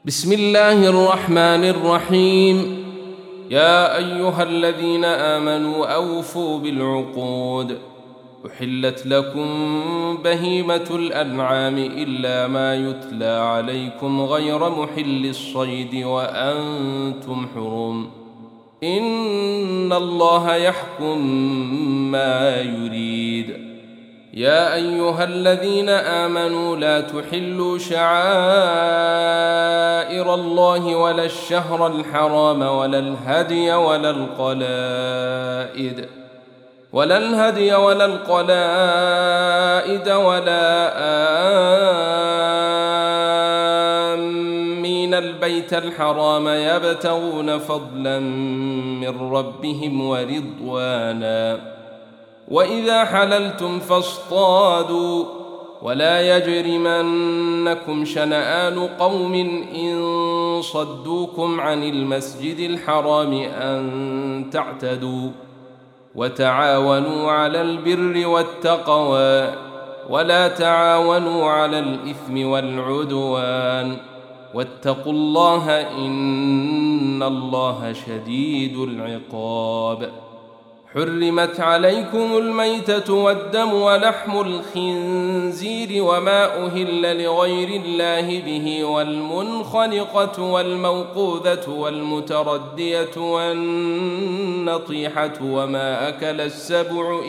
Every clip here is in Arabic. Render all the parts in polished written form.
بسم الله الرحمن الرحيم. يا أيها الذين آمنوا أوفوا بالعقود. أحلت لكم بهيمة الأنعام إلا ما يتلى عليكم غير محل الصيد وأنتم حرم. إن الله يحكم ما يريد. يا أيها الذين آمنوا لا تحلوا شعائر الله ولا الشهر الحرام ولا الهدي ولا القلائد ولا آمين البيت الحرام يبتغون فضلا من ربهم ورضوانا. وإذا حللتم فاصطادوا ولا يجرمنكم شنآن قوم إن صدوكم عن المسجد الحرام أن تعتدوا. وتعاونوا على البر والتقوى ولا تعاونوا على الإثم والعدوان واتقوا الله إن الله شديد العقاب. حرمت عليكم الميتة والدم ولحم الخنزير وما أهل لغير الله به والمنخنقة والموقوذة والمتردية والنطيحة وما أكل السبع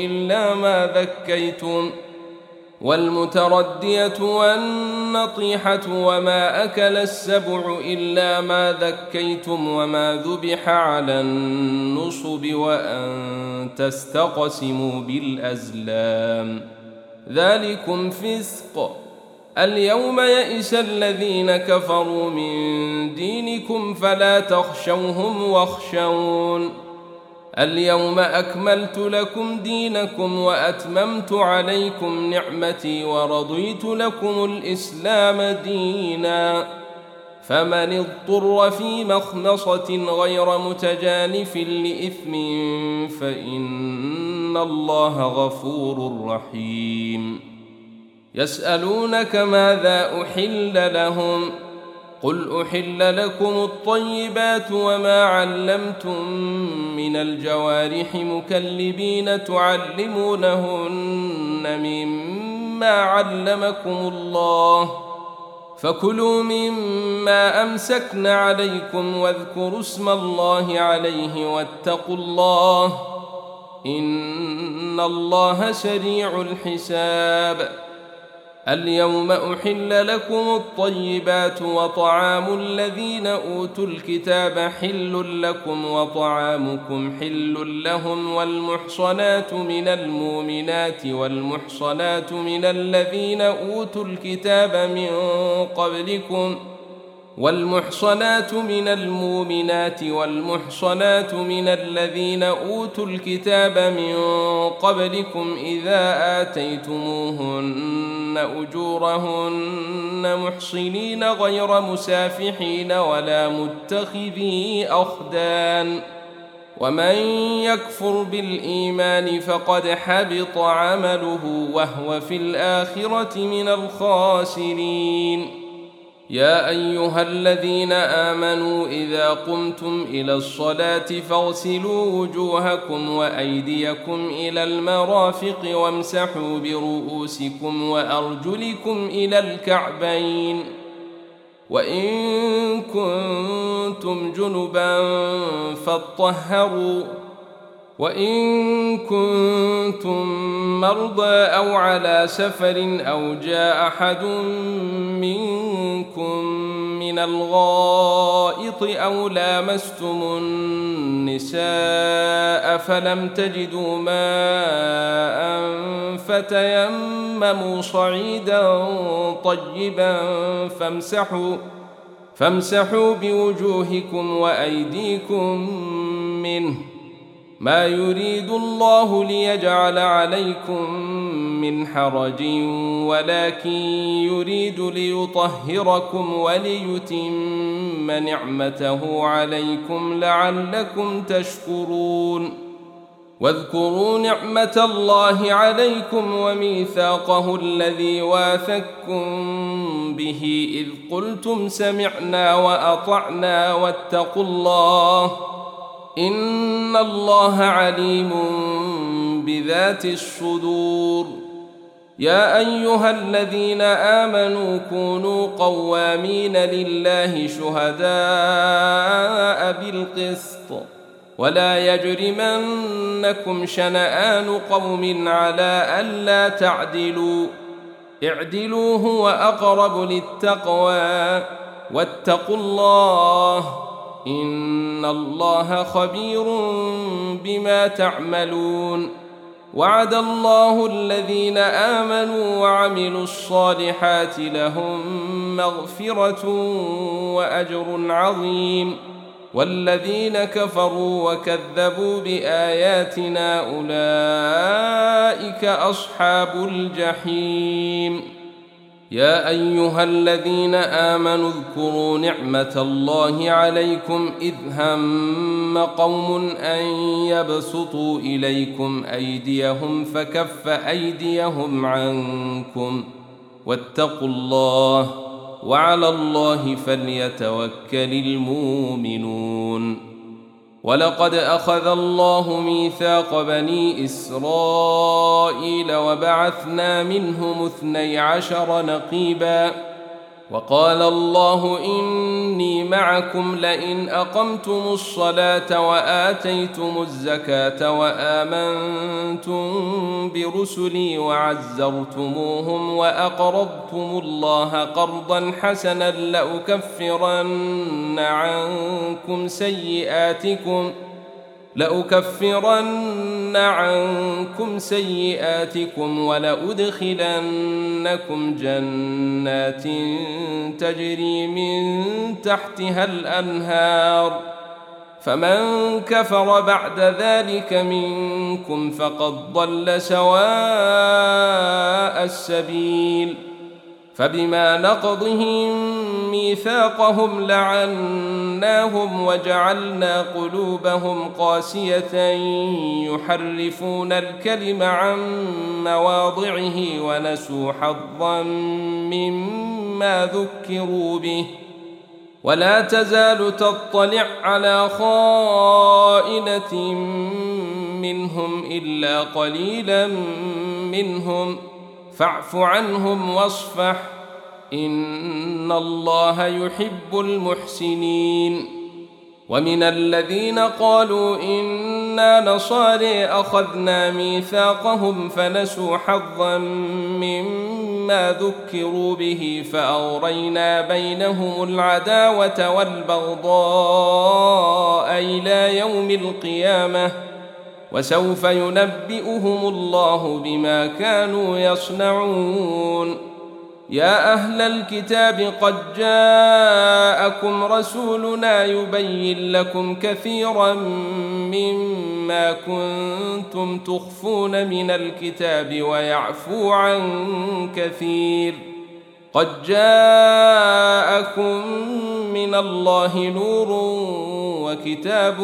إلا ما ذكيتم وما ذبح على النصب وأن تستقسموا بالأزلام ذلكم فسق. اليوم يئس الذين كفروا من دينكم فلا تخشوهم واخشون. اليوم أكملت لكم دينكم وأتممت عليكم نعمتي ورضيت لكم الإسلام دينا. فمن اضطر في مخمصة غير متجانف لإثم فإن الله غفور رحيم. يسألونك ماذا أحل لهم قل أحل لكم الطيبات وما علمتم من الجوارح مكلبين تعلمونهن مما علمكم الله فكلوا مما أمسكن عليكم واذكروا اسم الله عليه واتقوا الله إن الله سريع الحساب. اليوم أحل لكم الطيبات وطعام الذين أوتوا الكتاب حل لكم وطعامكم حل لهم والمحصنات من المؤمنات والمحصنات من الذين أوتوا الكتاب من قبلكم والمحصنات من المؤمنات والمحصنات من الذين أوتوا الكتاب من قبلكم إذا آتيتموهن أجورهن محصنين غير مسافحين ولا متخذي أخدان. ومن يكفر بالإيمان فقد حبط عمله وهو في الآخرة من الخاسرين. يا أيها الذين آمنوا إذا قمتم إلى الصلاة فاغسلوا وجوهكم وأيديكم إلى المرافق وامسحوا برؤوسكم وأرجلكم إلى الكعبين وإن كنتم جنبا فاطهروا وإن كنتم مرضى أو على سفر أو جاء أحد منكم من الغائط أو لامستم النساء فلم تجدوا ماء فتيمموا صعيدا طيبا فامسحوا بوجوهكم وأيديكم منه ما يريد الله ليجعل عليكم من حرج ولكن يريد ليطهركم وليتم نعمته عليكم لعلكم تشكرون. واذكروا نعمة الله عليكم وميثاقه الذي واثقكم به إذ قلتم سمعنا وأطعنا واتقوا الله إن الله عليم بذات الصدور. يا أيها الذين آمنوا كونوا قوامين لله شهداء بالقسط ولا يجرمنكم شنآن قوم على ألا تعدلوا اعدلوا هو أقرب للتقوى واتقوا الله إن الله خبير بما تعملون. وعد الله الذين آمنوا وعملوا الصالحات لهم مغفرة وأجر عظيم والذين كفروا وكذبوا بآياتنا أولئك أصحاب الجحيم. يا أيها الذين آمنوا اذكروا نعمة الله عليكم إذ هم قوم أن يبسطوا إليكم أيديهم فكف أيديهم عنكم واتقوا الله وعلى الله فليتوكل المؤمنون. ولقد أخذ الله ميثاق بني إسرائيل وبعثنا منهم 12 نقيبا وقال الله إني معكم لئن أقمتم الصلاة وآتيتم الزكاة وآمنتم برسلي وعزرتموهم وأقرضتم الله قرضا حسنا لأكفرن عنكم سيئاتكم ولأدخلنكم جنات تجري من تحتها الأنهار فمن كفر بعد ذلك منكم فقد ضل سواء السبيل. فبما نقضهم ميثاقهم لعناهم وجعلنا قلوبهم قاسية يحرفون الكلم عن مواضعه ونسوا حظا مما ذكروا به ولا تزال تطلع على خائنة منهم إلا قليلا منهم فاعف عنهم واصفح إن الله يحب المحسنين. ومن الذين قالوا إنا نصارى أخذنا ميثاقهم فنسوا حظا مما ذكروا به فأغرينا بينهم العداوة والبغضاء إلى يوم القيامة وسوف ينبئهم الله بما كانوا يصنعون. يا أهل الكتاب قد جاءكم رسولنا يبين لكم كثيرا مما كنتم تخفون من الكتاب ويعفو عن كثير. قد جاءكم من الله نور وكتاب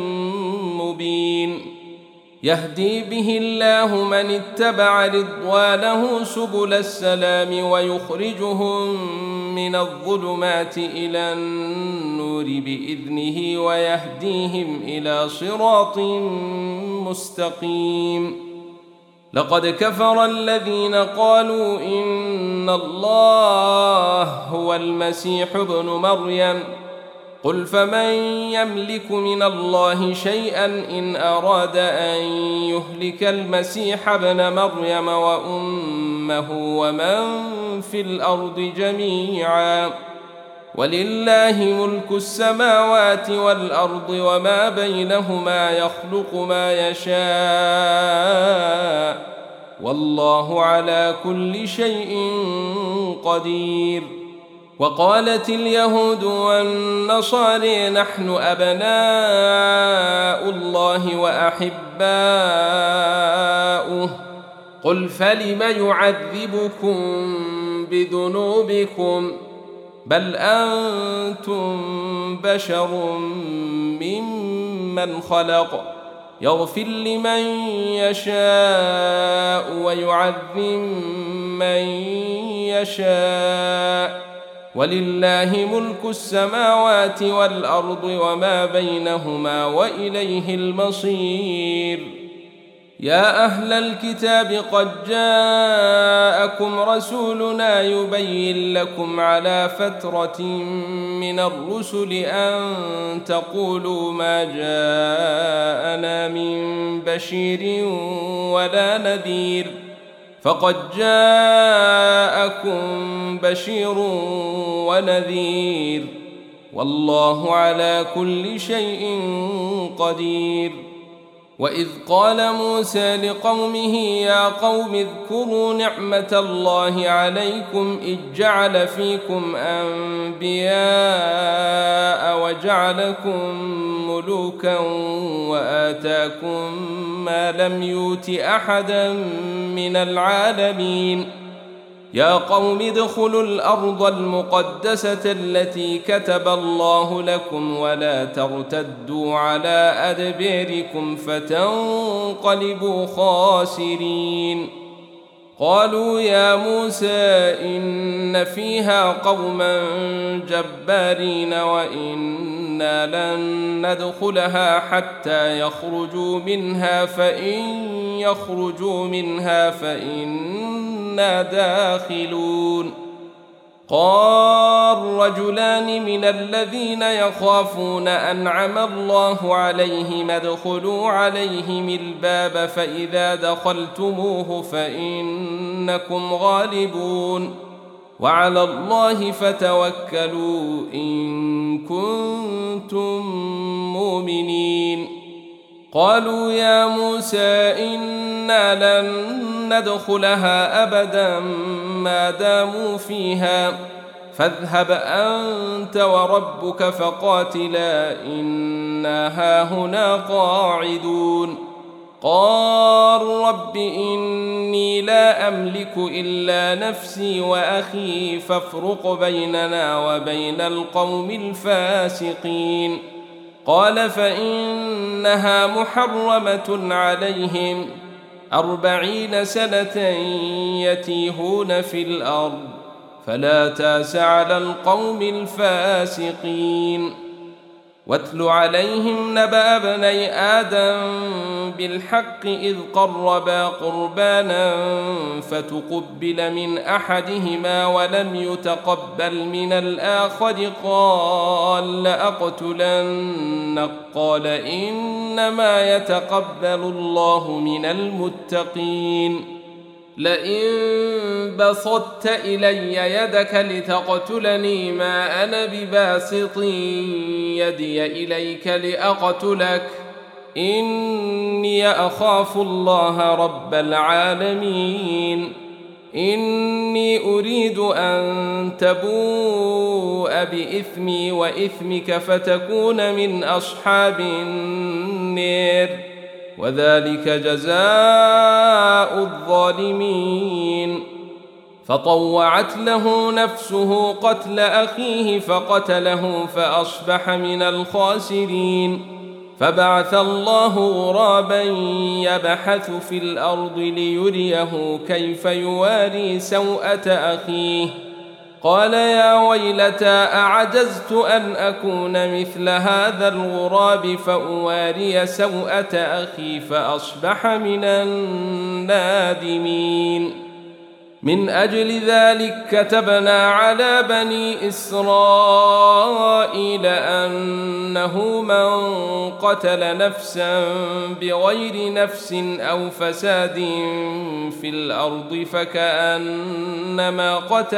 مبين يهدي به الله من اتبع رضوانه سبل السلام ويخرجهم من الظلمات إلى النور بإذنه ويهديهم إلى صراط مستقيم. لقد كفر الذين قالوا إن الله هو المسيح ابن مريم قل فمن يملك من الله شيئا إن أراد أن يهلك المسيح ابن مريم وأمه ومن في الأرض جميعا ولله ملك السماوات والأرض وما بينهما يخلق ما يشاء والله على كل شيء قدير. وقالت اليهود والنصارى نحن أبناء الله وأحباؤه قل فلم يعذبكم بذنوبكم بل أنتم بشر ممن خلق يغفر لمن يشاء ويعذب من يشاء، ولله ملك السماوات والأرض وما بينهما وإليه المصير. يا أهل الكتاب قد جاءكم رسولنا يبين لكم على فترة من الرسل أن تقولوا ما جاءنا من بشير ولا نذير، فقد جاءكم بشير ونذير، والله على كل شيء قدير. وإذ قال موسى لقومه يا قوم اذكروا نعمة الله عليكم إذ جعل فيكم أنبياء وجعلكم ملوكا وآتاكم ما لم يؤت أحدا من العالمين. يا قوم ادخلوا الأرض المقدسة التي كتب الله لكم ولا ترتدوا على أدباركم فتنقلبوا خاسرين. قالوا يا موسى إن فيها قوما جبارين وإنا لن ندخلها حتى يخرجوا منها، فإن يخرجوا منها فإنا داخلون. قال رجلان من الذين يخافون أنعم الله عليهم ادخلوا عليهم الباب فإذا دخلتموه فإنكم غالبون، وعلى الله فتوكلوا إن كنتم مؤمنين. قالوا يا موسى إنا لن ندخلها أبدا ما داموا فيها، فاذهب أنت وربك فقاتلا إنا هاهنا قاعدون. قال رب إني لا أملك إلا نفسي وأخي فافرق بيننا وبين القوم الفاسقين. قال فإنها محرمة عليهم 40 سنة يتيهون في الأرض، فلا تأس على القوم الفاسقين. واتل عليهم نبأ ابني آدم بالحق إذ قربا قربانا فتقبل من أحدهما ولم يتقبل من الآخر قال لأقتلنك، قال إنما يتقبل الله من المتقين. لئن بسطت إلي يدك لتقتلني ما أنا بباسط يدي إليك لأقتلك، إني أخاف الله رب العالمين. إني أريد أن تبوء بإثمي وإثمك فتكون من أصحاب النار، وذلك جزاء الظالمين. فطوعت له نفسه قتل أخيه فقتله فأصبح من الخاسرين. فبعث الله غرابا يبحث في الأرض ليريه كيف يواري سوءة أخيه، قال يا ويلتى أعجزت أن أكون مثل هذا الغراب فأواري سوءة أخي فأصبح من النادمين. من أجل ذلك كتبنا على بني إسرائيل أنه من قتل نفسا بغير نفس أو فساد في الأرض فكأنما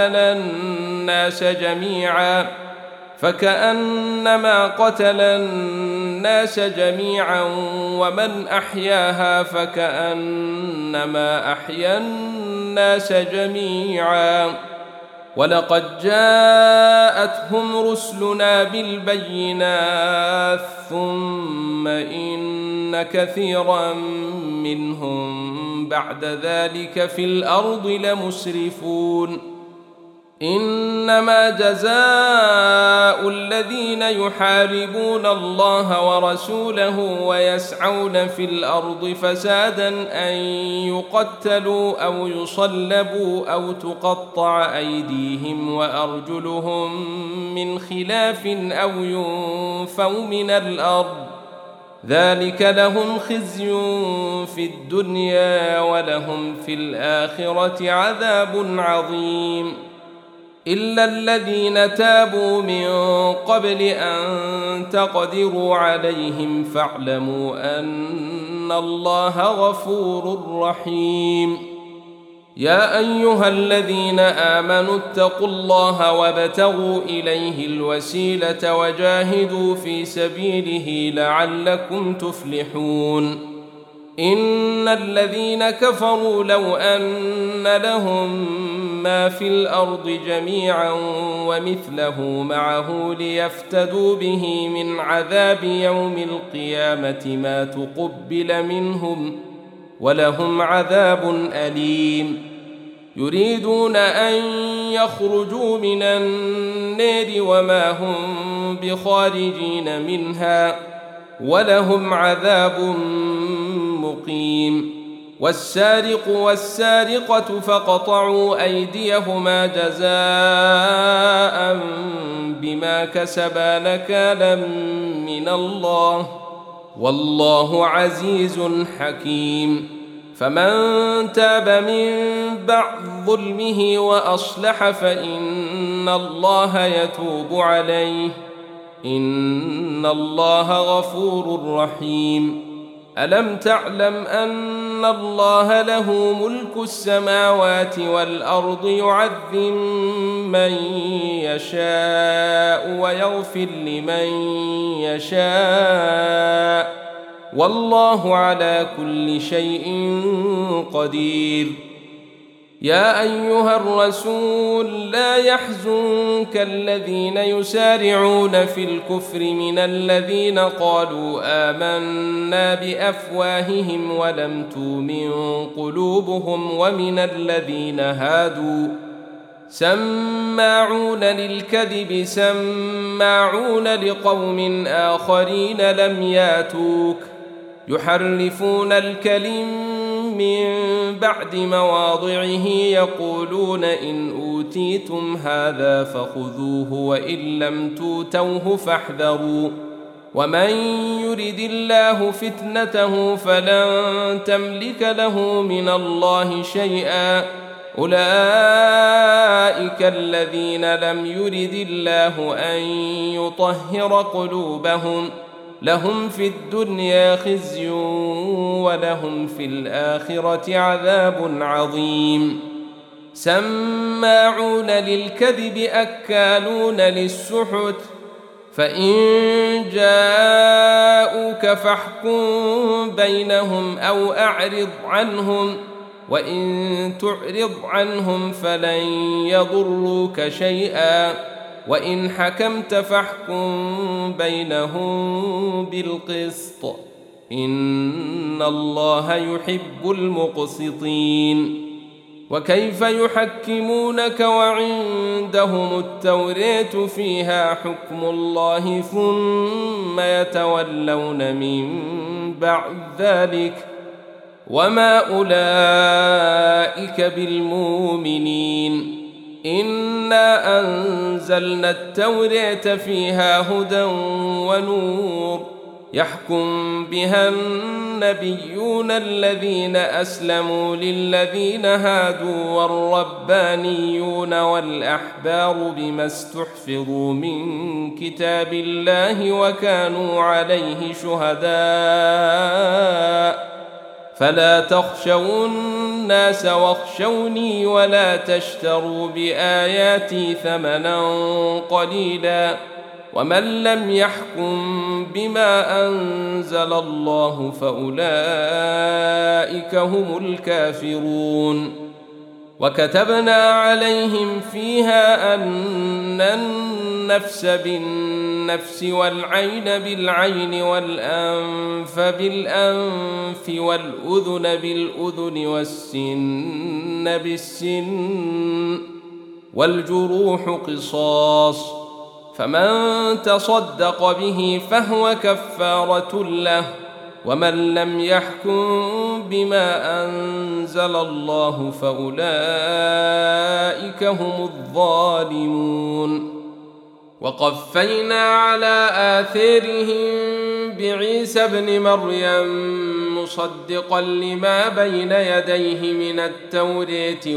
قتل الناس جميعا ومن أحياها فكأنما أحيا الناس جميعا. ولقد جاءتهم رسلنا بالبينات ثم إن كثيرا منهم بعد ذلك في الأرض لمسرفون. إنما جزاء الذين يحاربون الله ورسوله ويسعون في الأرض فسادا أن يقتلوا أو يصلبوا أو تقطع أيديهم وأرجلهم من خلاف أو ينفوا من الأرض، ذلك لهم خزي في الدنيا ولهم في الآخرة عذاب عظيم. إلا الذين تابوا من قبل أن تقدروا عليهم فاعلموا أن الله غفور رحيم. يا أيها الذين آمنوا اتقوا الله وابتغوا إليه الوسيلة وجاهدوا في سبيله لعلكم تفلحون. إن الذين كفروا لو أن لهم ما في الأرض جميعا ومثله معه ليفتدوا به من عذاب يوم القيامة ما تقبل منهم ولهم عذاب أليم. يريدون أن يخرجوا من النار وما هم بخارجين منها ولهم عذاب مقيم. والسارق والسارقة فاقطعوا أيديهما جزاء بما كسبا نكالا من الله والله عزيز حكيم. فمن تاب من بعد ظلمه وأصلح فإن الله يتوب عليه إن الله غفور رحيم. ألم تعلم أن الله له ملك السماوات والأرض يعذب من يشاء ويغفر لمن يشاء والله على كل شيء قدير. يا أيها الرسول لا يحزنك الذين يسارعون في الكفر من الذين قالوا آمنا بأفواههم ولم تؤمن قلوبهم ومن الذين هادوا سماعون للكذب سماعون لقوم آخرين لم ياتوك يحرفون الكلم من بعد مواضعه يقولون إن أوتيتم هذا فخذوه وإن لم توتوه فاحذروا ومن يرد الله فتنته فلن تملك له من الله شيئا أولئك الذين لم يرد الله أن يطهر قلوبهم لهم في الدنيا خزي ولهم في الآخرة عذاب عظيم. سماعون للكذب أكالون للسحت فإن جاءوك فاحكم بينهم أو أعرض عنهم وإن تعرض عنهم فلن يضروك شيئا وإن حكمت فاحكم بينهم بالقسط إن الله يحب المقسطين. وكيف يحكمونك وعندهم التوراة فيها حكم الله ثم يتولون من بعد ذلك وما أولئك بالمؤمنين. إنا أنزلنا التوراة فيها هدى ونور يحكم بها النبيون الذين أسلموا للذين هادوا والربانيون والأحبار بما استحفظوا من كتاب الله وكانوا عليه شهداء فلا تخشوا الناس واخشوني ولا تشتروا بآياتي ثمنا قليلا ومن لم يحكم بما أنزل الله فأولئك هم الكافرون. وكتبنا عليهم فيها أن النفس بالنفس والعين بالعين والأنف بالأنف والأذن بالأذن والسن بالسن والجروح قصاص، فمن تصدق به فهو كفارة له، ومن لم يحكم بما أنزل الله فأولئك هم الظالمون. وقفينا على آثارهم بعيسى ابن مريم مصدقا لما بين يديه من التوراة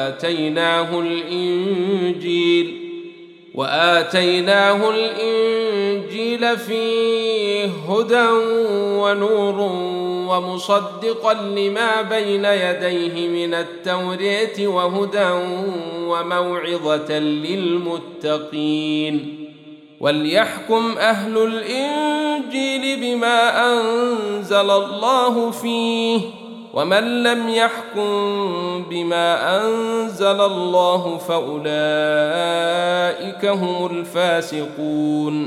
وآتيناه الإنجيل فيه هدى ونور ومصدقا لما بين يديه من التوراة وهدى وموعظة للمتقين. وليحكم أهل الإنجيل بما أنزل الله فيه، ومن لم يحكم بما أنزل الله فأولئك هم الفاسقون.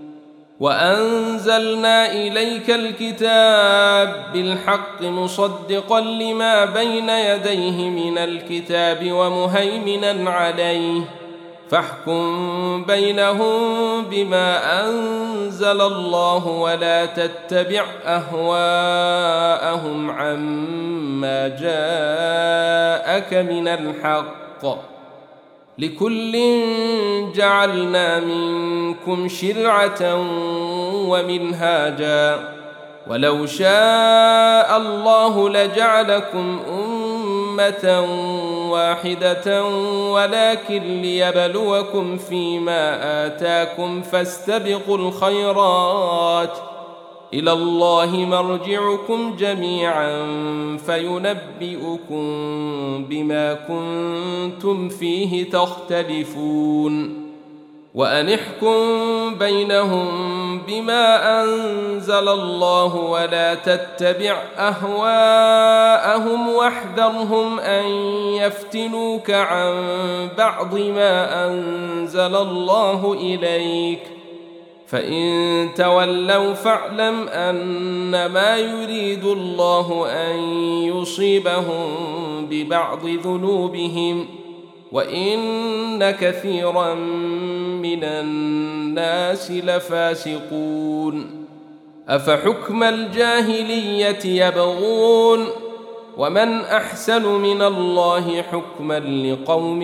وأنزلنا إليك الكتاب بالحق مصدقا لما بين يديه من الكتاب ومهيمنا عليه، فاحكم بينهم بما أنزل الله ولا تتبع أهواءهم عما جاءك من الحق، لكل جعلنا منكم شرعة ومنهاجا، ولو شاء الله لجعلكم أمة واحدة ولكن ليبلوكم فيما آتاكم فاستبقوا الخيرات، إلى الله مرجعكم جميعا فينبئكم بما كنتم فيه تختلفون. وأن احكم بينهم بما أنزل الله ولا تتبع أهواءهم واحذرهم أن يفتنوك عن بعض ما أنزل الله إليك، فإن تولوا فاعلم أنما يريد الله أن يصيبهم ببعض ذنوبهم، وإن كثيرا من الناس لفاسقون. أفحكم الجاهلية يبغون، ومن أحسن من الله حكما لقوم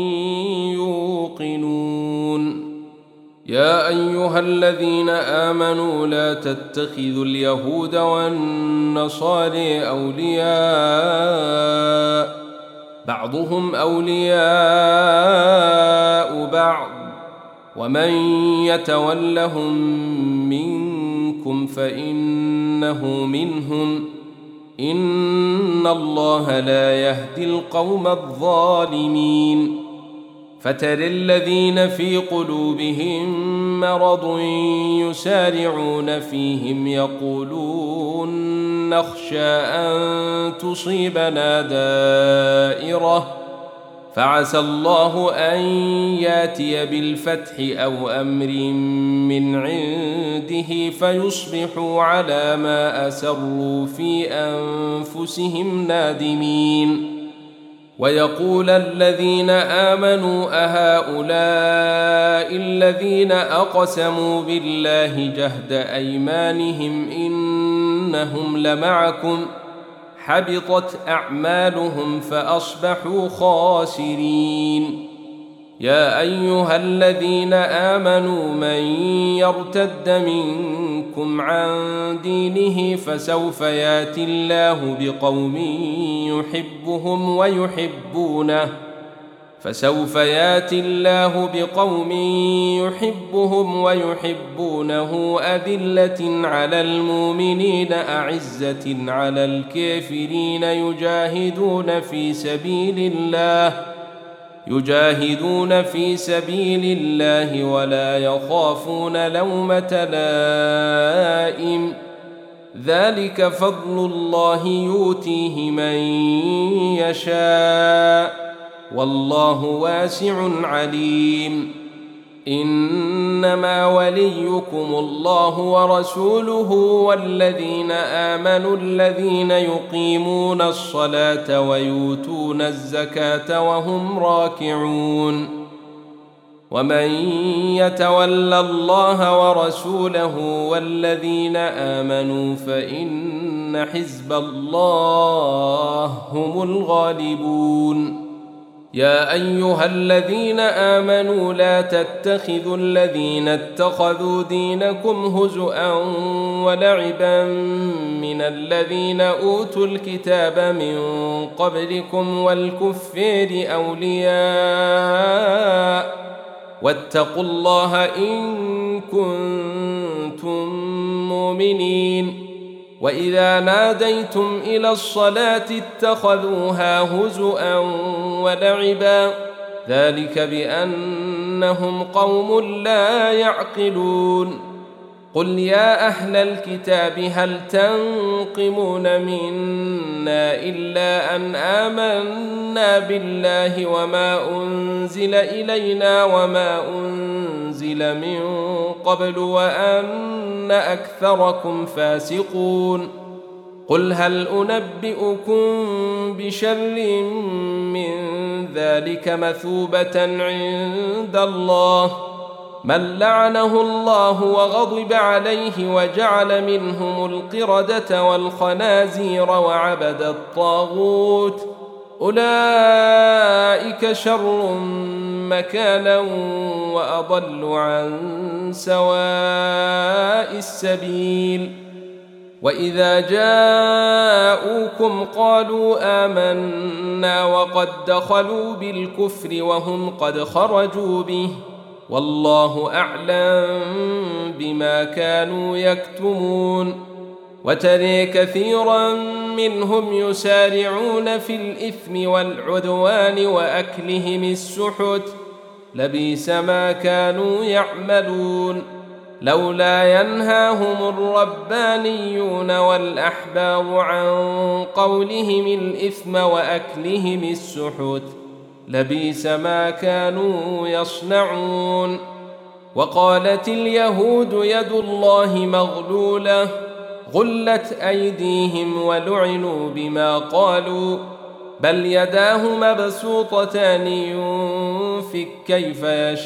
يوقنون. يا أيها الذين آمنوا لا تتخذوا اليهود والنصارى أولياء، بعضهم أولياء بعض، ومن يتولهم منكم فإنه منهم، إن الله لا يهدي القوم الظالمين. فترى الذين في قلوبهم مرض يسارعون فيهم يقولون نخشى أن تصيبنا دائرة، فعسى الله أن ياتي بالفتح أو أمر من عنده فيصبحوا على ما أسروا في أنفسهم نادمين. ويقول الذين آمنوا أهؤلاء الذين أقسموا بالله جهد أيمانهم إنهم لمعكم، حبطت أعمالهم فأصبحوا خاسرين. يا أيها الذين آمنوا من يرتد منكم عن دينه فسوف يأتي الله بقوم يحبهم ويحبونه أذلة على المؤمنين أعزة على الكافرين يجاهدون في سبيل الله ولا يخافون لومة لائم، ذلك فضل الله يؤتيه من يشاء والله واسع عليم. إنما وليكم الله ورسوله والذين آمنوا الذين يقيمون الصلاة ويؤتون الزكاة وهم راكعون ومن يتول الله ورسوله والذين آمنوا فإن حزب الله هم الغالبون يا أيها الذين آمنوا لا تتخذوا الذين اتخذوا دينكم هزؤا ولعبا من الذين أوتوا الكتاب من قبلكم والكفار أولياء واتقوا الله إن كنتم مؤمنين وإذا ناديتم إلى الصلاة اتخذوها هزؤا ولعبا ذلك بأنهم قوم لا يعقلون قل يا أهل الكتاب هل تنقمون منا إلا أن آمنا بالله وما أنزل إلينا وما أنزل من قبل وأن أكثركم فاسقون قل هل أنبئكم بشر من ذلك مثوبة عند الله من لعنه الله وغضب عليه وجعل منهم القردة والخنازير وعبد الطاغوت أولئك شر مكانا وأضل عن سواء السبيل وإذا جاءوكم قالوا آمنا وقد دخلوا بالكفر وهم قد خرجوا به والله أعلم بما كانوا يكتمون وترى كثيرا منهم يسارعون في الإثم والعدوان وأكلهم السحت لبئس ما كانوا يعملون لولا ينهاهم الربانيون والأحبار عن قولهم الإثم وأكلهم السحت لبئس ما كانوا يصنعون وقالت اليهود يد الله مغلولة غلت أيديهم ولعنوا بما قالوا بل يداه مبسوطتان ينفق كيف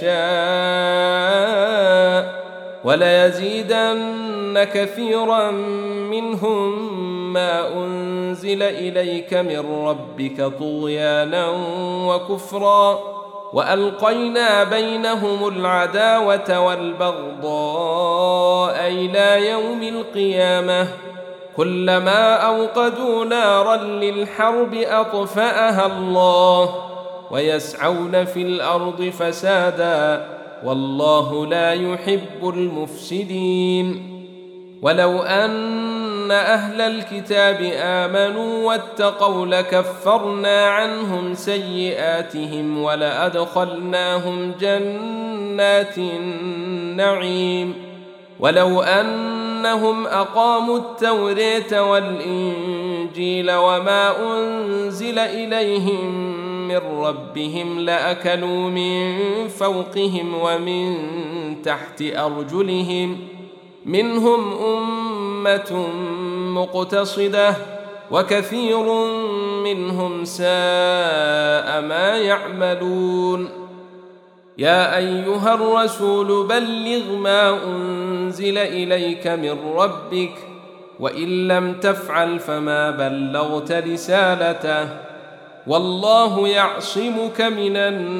يشاء وليزيدن كثيرا منهم ما أنزل إليك من ربك طغيانا وكفرا وألقينا بينهم العداوة والبغضاء إلى يوم القيامة كلما أوقدوا نارا للحرب أطفأها الله ويسعون في الأرض فسادا والله لا يحب المفسدين ولو أن أهل الكتاب آمنوا واتقوا لكفرنا عنهم سيئاتهم ولأدخلناهم جنات النعيم ولو أنهم أقاموا التوراة والإنجيل وما أنزل إليهم من ربهم لأكلوا من فوقهم ومن تحت أرجلهم منهم أمة مقتصدة وكثير منهم ساء ما يعملون يا أيها الرسول بلغ ما أنزل إليك من ربك وإن لم تفعل فما بلغت رسالته والله يعصمك من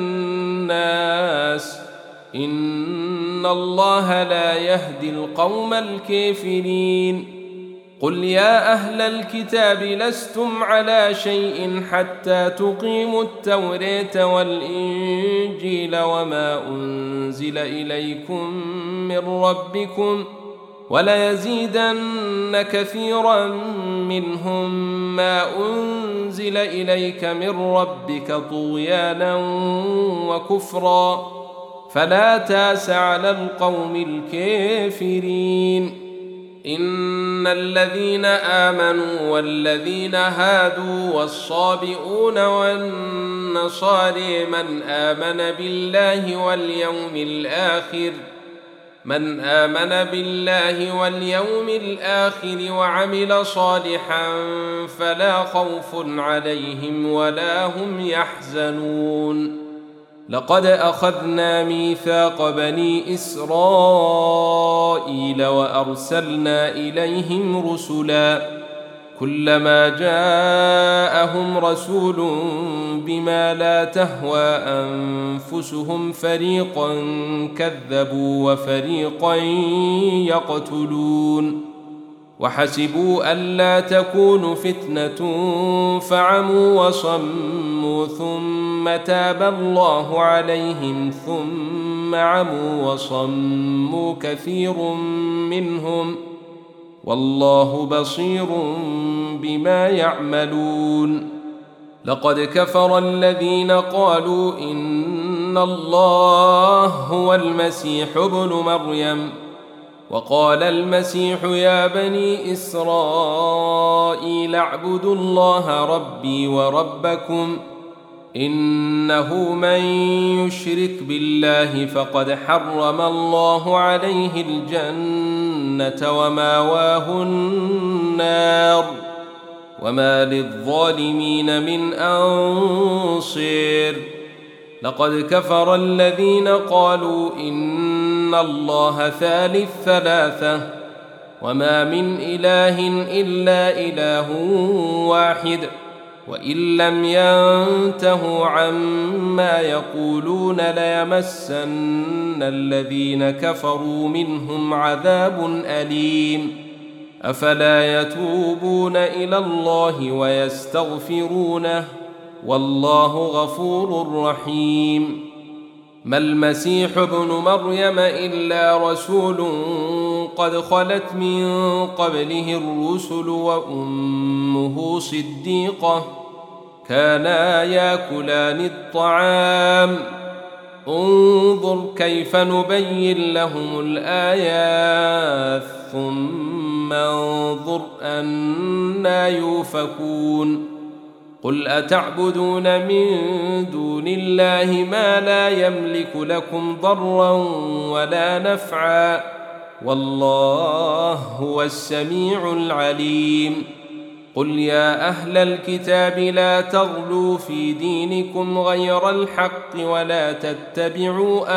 الناس إن الله لا يهدي القوم الكافرين قل يا أهل الكتاب لستم على شيء حتى تقيموا التوراة والإنجيل وما أنزل إليكم من ربكم وليزيدن كثيرا منهم ما أنزل إليك من ربك طغيانا وكفرا فلا تاس على القوم الكافرين إن الذين آمنوا والذين هادوا والصابئون والنصارى من آمن بالله واليوم الآخر وعمل صالحا فلا خوف عليهم ولا هم يحزنون. لقد أخذنا ميثاق بني إسرائيل وأرسلنا إليهم رسلا كلما جاءهم رسول بما لا تهوى أنفسهم فريقا كذبوا وفريقا يقتلون وحسبوا ألا تكون فتنة فعموا وصموا ثم تاب الله عليهم ثم عموا وصموا كثير منهم والله بصير بما يعملون. لقد كفر الذين قالوا إن الله هو المسيح ابن مريم وقال المسيح يا بني إسرائيل اعبدوا الله ربي وربكم إنه من يشرك بالله فقد حرم الله عليه الجنة وماواه النار وما للظالمين من أنصير. لقد كفر الذين قالوا إن الله ثالث ثلاثة وما من إله إلا إله واحد وإن لم ينتهوا عما يقولون ليمسن الذين كفروا منهم عذاب أليم. أفلا يتوبون إلى الله ويستغفرونه والله غفور رحيم. ما المسيح ابن مريم إلا رسول قد خلت من قبله الرسل وأمه صديقة كانا ياكلان الطعام انظر كيف نبين لهم الآيات ثم انظر أنى يؤفكون. قل أتعبدون من دون الله ما لا يملك لكم ضرا ولا نفعا والله هو السميع العليم. قل يا أهل الكتاب لا تغلوا في دينكم غير الحق ولا تتبعوا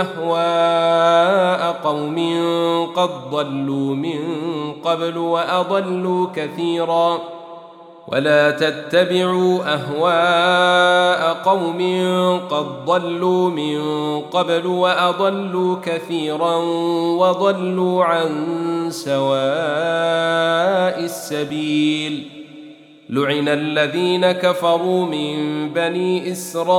أهواء قوم قد ضلوا من قبل وأضلوا كثيرا وضلوا عن سواء السبيل. لعن الذين كفروا من بني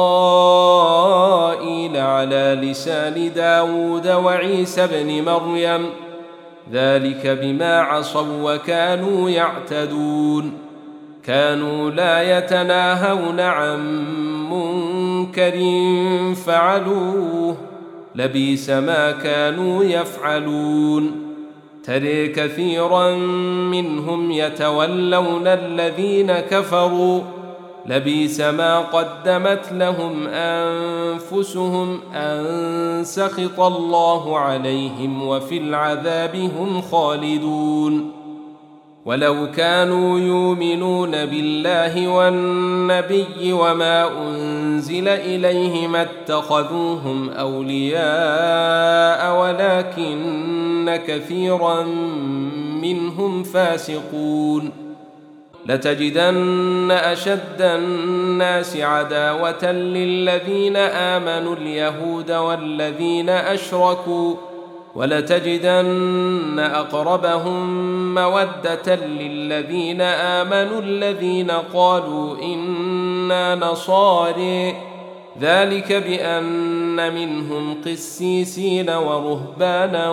إسرائيل على لسان داود وعيسى بن مريم ذلك بما عصوا وكانوا يعتدون. كانوا لا يتناهون عن منكر فعلوه لبئس ما كانوا يفعلون. ترى كثيرا منهم يتولون الذين كفروا لبئس ما قدمت لهم أنفسهم أن سخط الله عليهم وفي العذاب هم خالدون. ولو كانوا يؤمنون بالله والنبي وما أنزل إليه ما اتخذوهم أولياء ولكن كثيرا منهم فاسقون. لتجدن أشد الناس عداوة للذين آمنوا اليهود والذين أشركوا ولتجدن أقربهم مودة للذين آمنوا الذين قالوا إنا نصارى ذلك بأن منهم قسيسين ورهبانا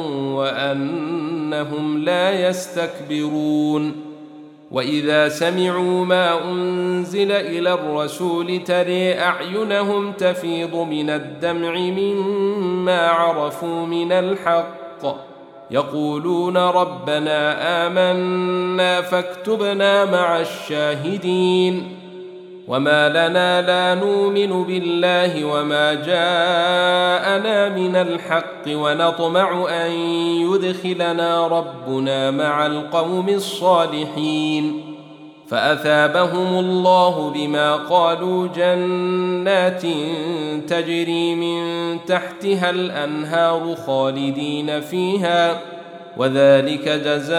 وأنهم لا يستكبرون. وإذا سمعوا ما أنزل إلى الرسول ترى أعينهم تفيض من الدمع مما عرفوا من الحق يقولون ربنا آمنا فاكتبنا مع الشاهدين وما لنا لا نؤمن بالله وما جاءنا من الحق ونطمع أن يدخلنا ربنا مع القوم الصالحين فأثابهم الله بما قالوا جنات تجري من تحتها الأنهار خالدين فيها وذلك جزاء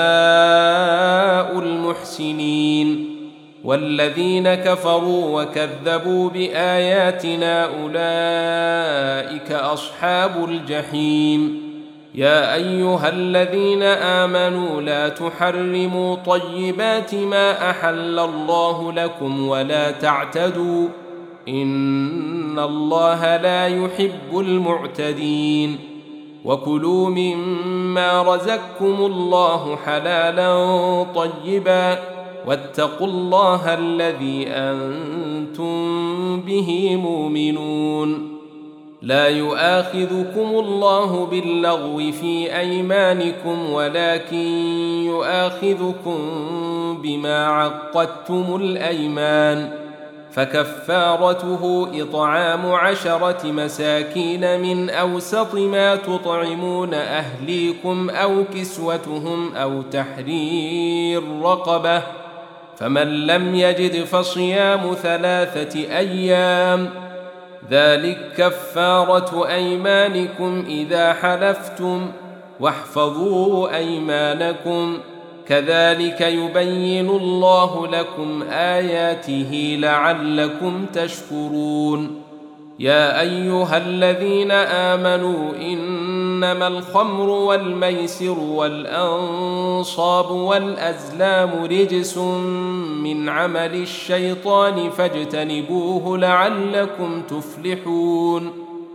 المحسنين والذين كفروا وكذبوا بآياتنا أولئك أصحاب الجحيم يا أيها الذين آمنوا لا تحرموا طيبات ما أحل الله لكم ولا تعتدوا إن الله لا يحب المعتدين وكلوا مما رزقكم الله حلالا طيبا واتقوا الله الذي أنتم به مؤمنون لا يؤاخذكم الله باللغو في أيمانكم ولكن يؤاخذكم بما عقدتم الأيمان فكفارته إطعام 10 مساكين من أوسط ما تطعمون أهليكم أو كسوتهم أو تحرير رقبة فمن لم يجد فصيام 3 أيام ذلك كفارة أيمانكم إذا حلفتم واحفظوا أيمانكم كذلك يبين الله لكم آياته لعلكم تشكرون يا أيها الذين آمنوا إنما الخمر والميسر والأنصاب والأزلام رجس من عمل الشيطان فاجتنبوه لعلكم تفلحون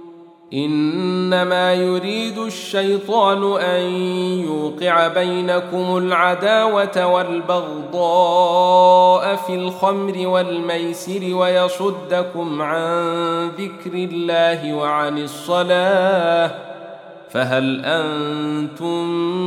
إنما يريد الشيطان أن يوقع بينكم العداوة والبغضاء في الخمر والميسر ويصدكم عن ذكر الله وعن الصلاة فهل أنتم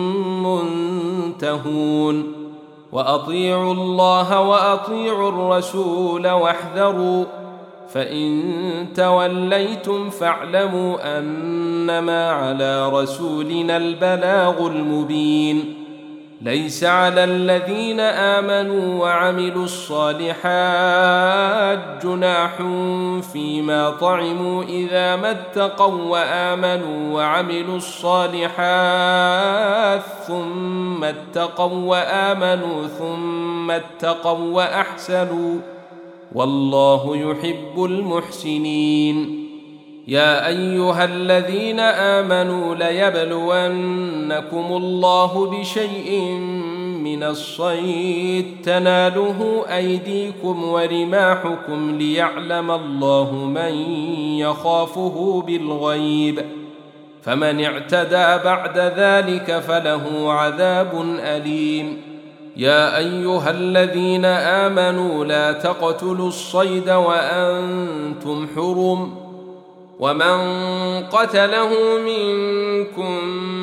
منتهون وأطيعوا الله وأطيعوا الرسول واحذروا فإن توليتم فاعلموا أنما على رسولنا البلاغ المبين ليس على الذين آمنوا وعملوا الصالحات جناح فيما طعموا إذا ما اتقوا وآمنوا وعملوا الصالحات ثم اتقوا وآمنوا ثم اتقوا وأحسنوا والله يحب المحسنين يا أيها الذين آمنوا ليبلونكم الله بشيء من الصيد تناله أيديكم ورماحكم ليعلم الله من يخافه بالغيب فمن اعتدى بعد ذلك فله عذاب أليم يا أيها الذين آمنوا لا تقتلوا الصيد وأنتم حرم ومن قتله منكم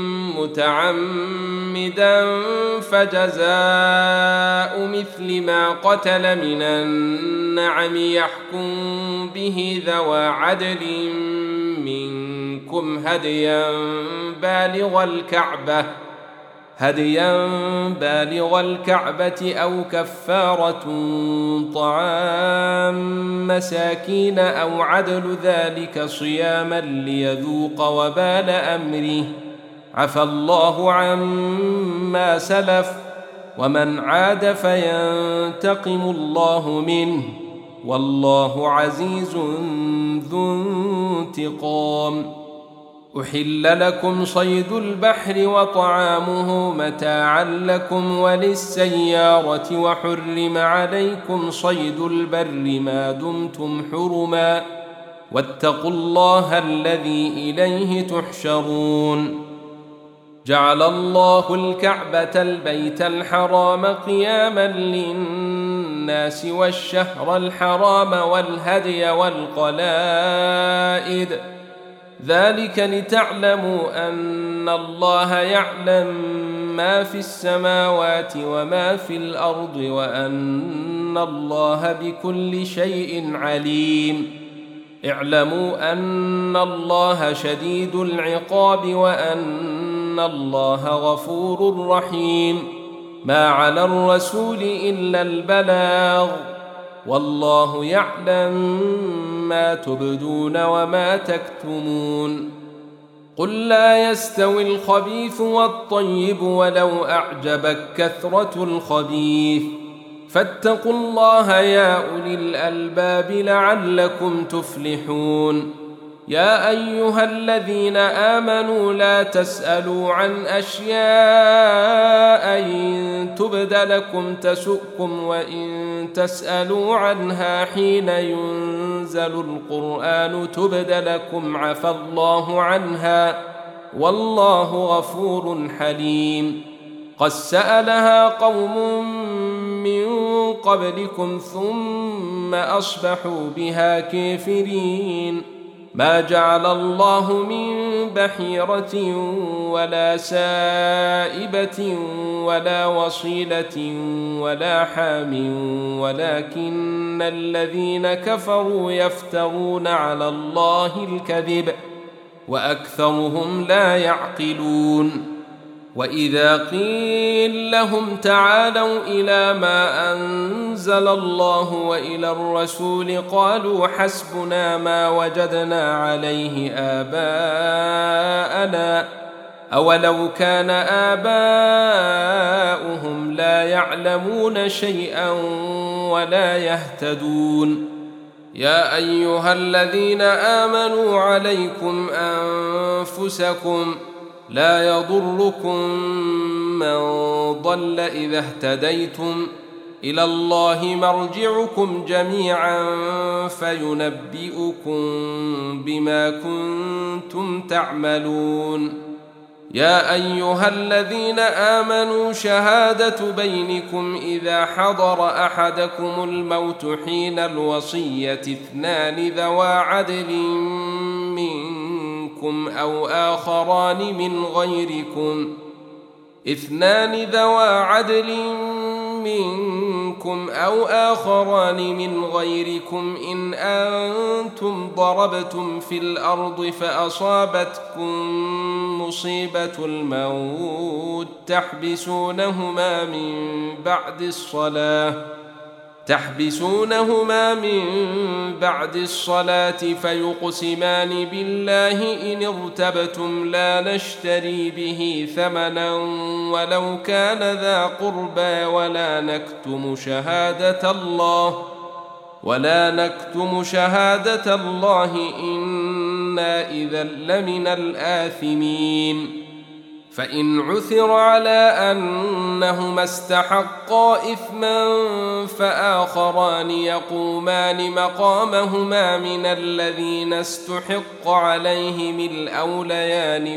متعمدا فجزاء مثل ما قتل من النعم يحكم به ذوى عدل منكم هديا بالغ الكعبة أو كفارة طعام مساكين أو عدل ذلك صياما ليذوق وبال أمره عفى الله عما سلف ومن عاد فينتقم الله منه والله عزيز ذو انتقام أحل لكم صيد البحر وطعامه متاعا لكم وللسيارة وحرم عليكم صيد البر ما دمتم حرما واتقوا الله الذي إليه تحشرون جعل الله الكعبة البيت الحرام قياما للناس والشهر الحرام والهدي والقلائد ذلك لتعلموا أن الله يعلم ما في السماوات وما في الأرض وأن الله بكل شيء عليم. اعلموا أن الله شديد العقاب وأن الله غفور رحيم. ما على الرسول إلا البلاغ، والله يعلم ما تبدون وما تكتمون. قل لا يستوي الخبيث والطيب ولو أعجبك كثرة الخبيث، فاتقوا الله يا أولي الألباب لعلكم تفلحون. يا أيها الذين آمنوا لا تسألوا عن أشياء إن تبد لكم تسؤكم وإن تسألوا عنها حين ينزل القرآن تبد لكم عفى الله عنها والله غفور حليم. قد سألها قوم من قبلكم ثم أصبحوا بها كافرين. ما جعل الله من بحيرة ولا سائبة ولا وصيلة ولا حام ولكن الذين كفروا يفترون على الله الكذب وأكثرهم لا يعقلون. وإذا قيل لهم تعالوا إلى ما أنزل الله وإلى الرسول قالوا حسبنا ما وجدنا عليه آباءنا أولو كان آباؤهم لا يعلمون شيئا ولا يهتدون. يا أيها الذين آمنوا عليكم أنفسكم لا يضركم من ضل إذا اهتديتم إلى الله مرجعكم جميعا فينبئكم بما كنتم تعملون. يا أيها الذين آمنوا شهادة بينكم إذا حضر أحدكم الموت حين الوصية اثنان ذوى عدل منكم أو آخران من غيركم إن أنتم ضربتم في الأرض فأصابتكم مصيبة الموت تحبسونهما من بعد الصلاة فيقسمان بالله إن ارتبتم لا نشتري به ثمنا ولو كان ذا قربى ولا نكتم شهادة الله إنا إذا لمن الآثمين. فإن عثر على أنهما استحقا إثما فآخران يقومان مقامهما من الذين استحق عليهم الأوليان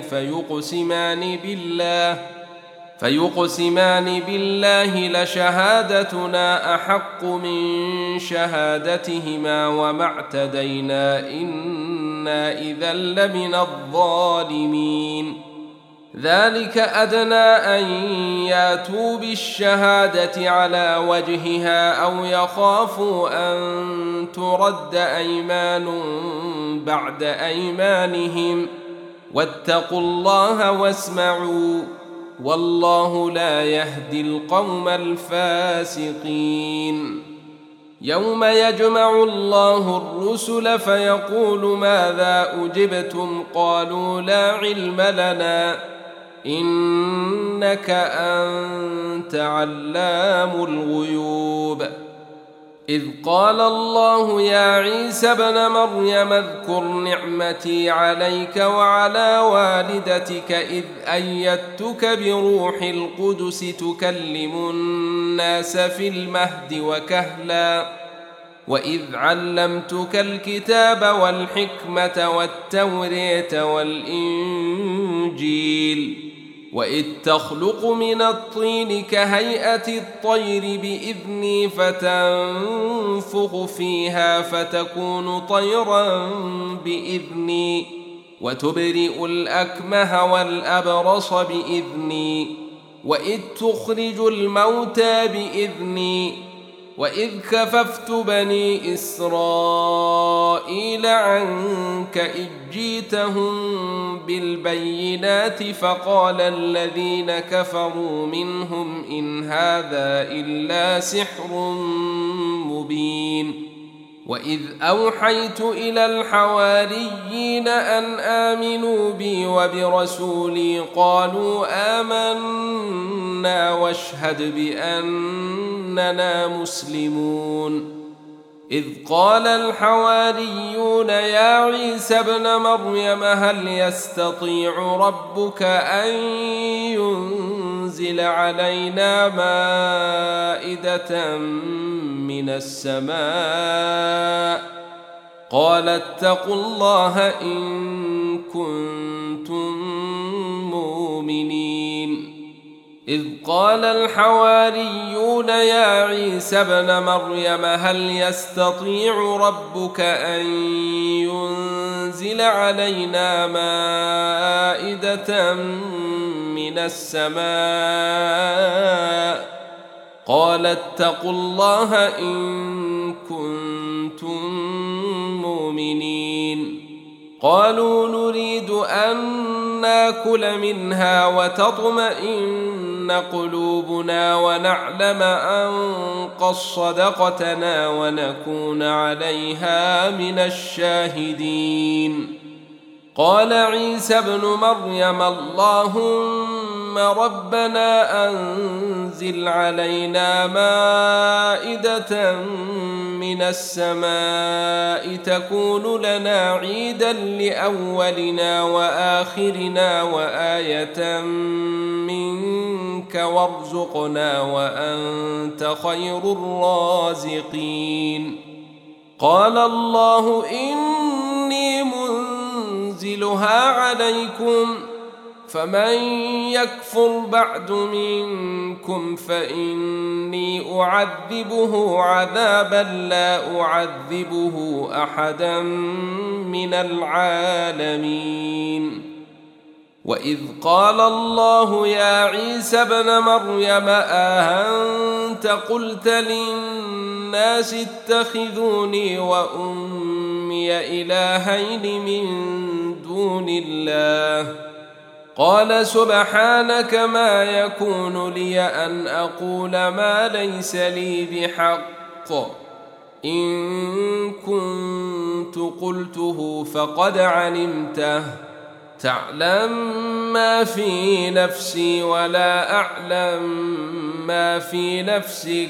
فيقسمان بالله لشهادتنا أحق من شهادتهما وما اعتدينا إنا إذا لمن الظالمين. ذلك أدنى أن ياتوا بالشهادة على وجهها أو يخافوا أن ترد أيمان بعد أيمانهم واتقوا الله واسمعوا والله لا يهدي القوم الفاسقين. يوم يجمع الله الرسل فيقول ماذا أجبتم قالوا لا علم لنا إنك أنت علام الغيوب. إذ قال الله يا عيسى ابن مريم اذكر نعمتي عليك وعلى والدتك إذ أيدتك بروح القدس تكلم الناس في المهد وكهلا وإذ علمتك الكتاب والحكمة والتوراة والإنجيل وإذ تخلق من الطين كهيئة الطير بإذني فتنفخ فيها فتكون طيرا بإذني وتبرئ الأكمه والأبرص بإذني، وإذ تخرج الموتى بإذني، وإذ كففت بني إسرائيل عنك إذ جئتهم بالبينات فقال الذين كفروا منهم إن هذا إلا سحر مبين. وإذ أوحيت إلى الحواريين أن آمنوا بي وبرسولي قالوا آمنا واشهد بأننا مسلمون. إذ قال الحواريون يا عيسى ابن مريم هل يستطيع ربك أن ينزل علينا مائدة من السماء؟ قال اتقوا الله إن كنتم مؤمنين. إذ قال الحواريون يا عيسى ابن مريم هل يستطيع ربك أن ينزل علينا مائدة من السماء؟ قال اتقوا الله إن كنتم مؤمنين. قالوا نريد أن ناكل منها وتطمئن قلوبنا ونعلم أن قد صدقتنا ونكون عليها من الشاهدين. قال عيسى ابن مريم اللهم ربنا أنزل علينا مائدة من السماء تكون لنا عيدا لأولنا وآخرنا وآية منك وارزقنا وأنت خير الرازقين. قال الله إني منزلها عليكم فمن يكفر بعد منكم فإني أعذبه عذابا لا أعذبه أحدا من العالمين. وإذ قال الله يا عيسى ابن مريم أأنت قلت للناس اتخذوني وأمي إلهين من دون الله؟ قال سبحانك ما يكون لي أن أقول ما ليس لي بحق، إن كنت قلته فقد علمته، تعلم ما في نفسي ولا أعلم ما في نفسك،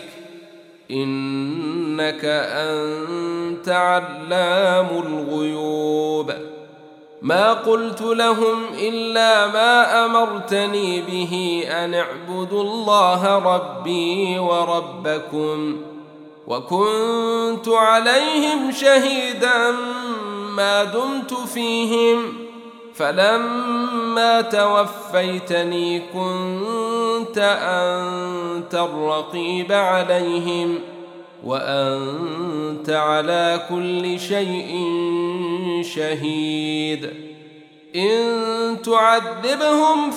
إنك أنت علام الغيوب. ما قلت لهم إلا ما أمرتني به أن اعبدوا الله ربي وربكم، وكنت عليهم شهيدا ما دمت فيهم، فلما توفيتني كنت أنت الرقيب عليهم وأنت على كل شيء شهيد. إن تعذبهم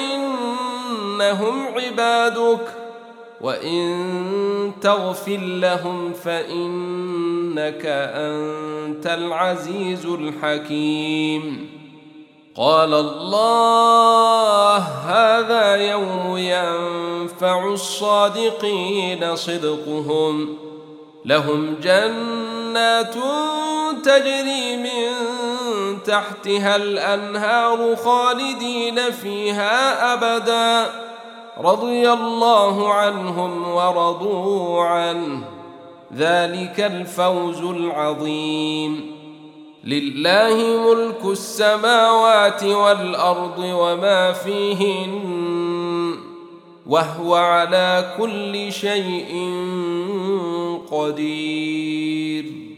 فإنهم عبادك وإن تغفر لهم فإنك أنت العزيز الحكيم. قال الله هذا يوم ينفع الصادقين صدقهم، لهم جنات تجري من تحتها الأنهار خالدين فيها أبدا، رضي الله عنهم ورضوا عنه، ذلك الفوز العظيم. لله ملك السماوات والأرض وما فيهن، وهو على كل شيء قدير.